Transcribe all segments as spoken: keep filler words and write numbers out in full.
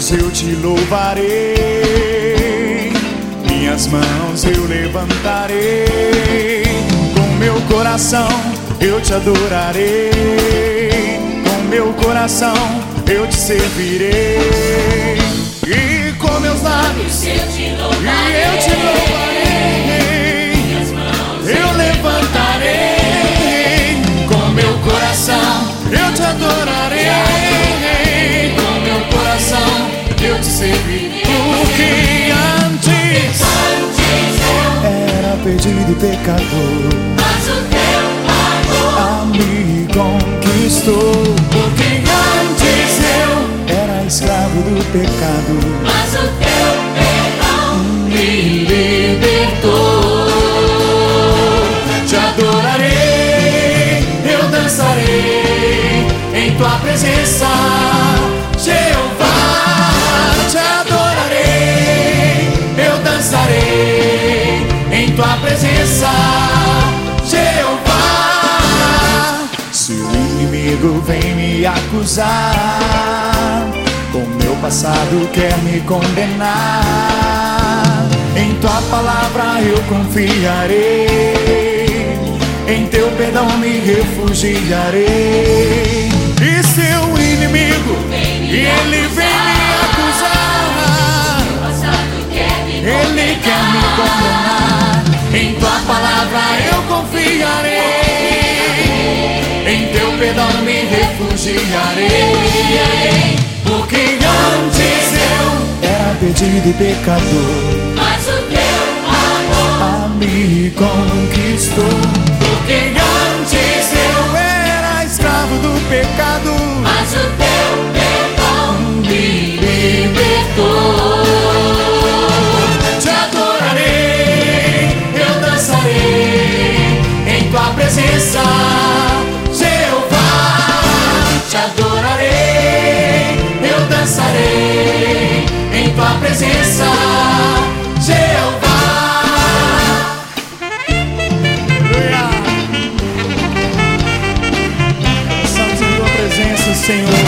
lábios eu te louvarei, minhas mãos eu levantarei, com meu coração eu te adorarei, com meu coração eu te servirei, e com meus lábios eu te louvarei, e eu te louvarei, minhas mãos eu levantarei, com meu coração eu te adorarei, com meu coração eu te servirei, porque antes, antes eu era perdido e pecador, mas o teu amor a me conquistou, porque antes eu era escravo do pecado, mas o teu perdão me libertou. Te adorarei, eu dançarei em tua presença, Jeová. Te adorarei, eu dançarei em tua presença, Jeová. Se o inimigo vem me acusar, com meu passado quer me condenar, em tua palavra eu confiarei, em teu perdão me refugiarei. E seu inimigo, e ele vem me acusar, ele quer me condenar, em tua palavra eu confiarei, em teu perdão me refugiarei, porque antes eu era perdido e pecador, mas o teu amor a me conquistou, porque antes eu era escravo do pecado, mas o teu perdão me libertou. Te adorarei, eu dançarei em tua presença, Jeová. Te adorarei, eu dançarei em tua presença, Jeová. Aleluia. Estamos em tua presença, Senhor.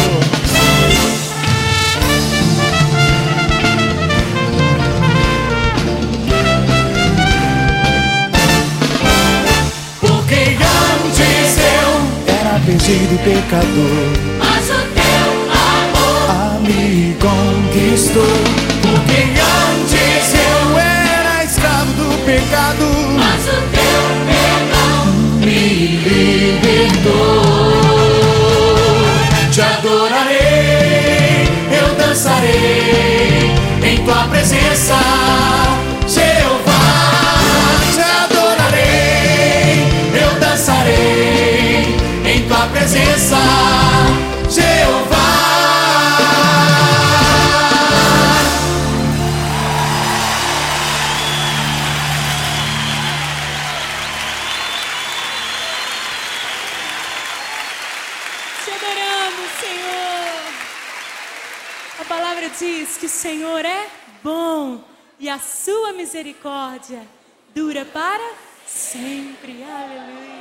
Porque antes eu era perdido e pecador, mas o teu amor a me conquistou, porque antes eu era escravo do pecado, mas o teu perdão me libertou. Te adorarei, eu dançarei em tua presença, Jeová. Te adorarei, eu dançarei em tua presença, Jeová. Te adoramos, Senhor. A palavra diz que o Senhor é bom e a sua misericórdia dura para sempre. Aleluia.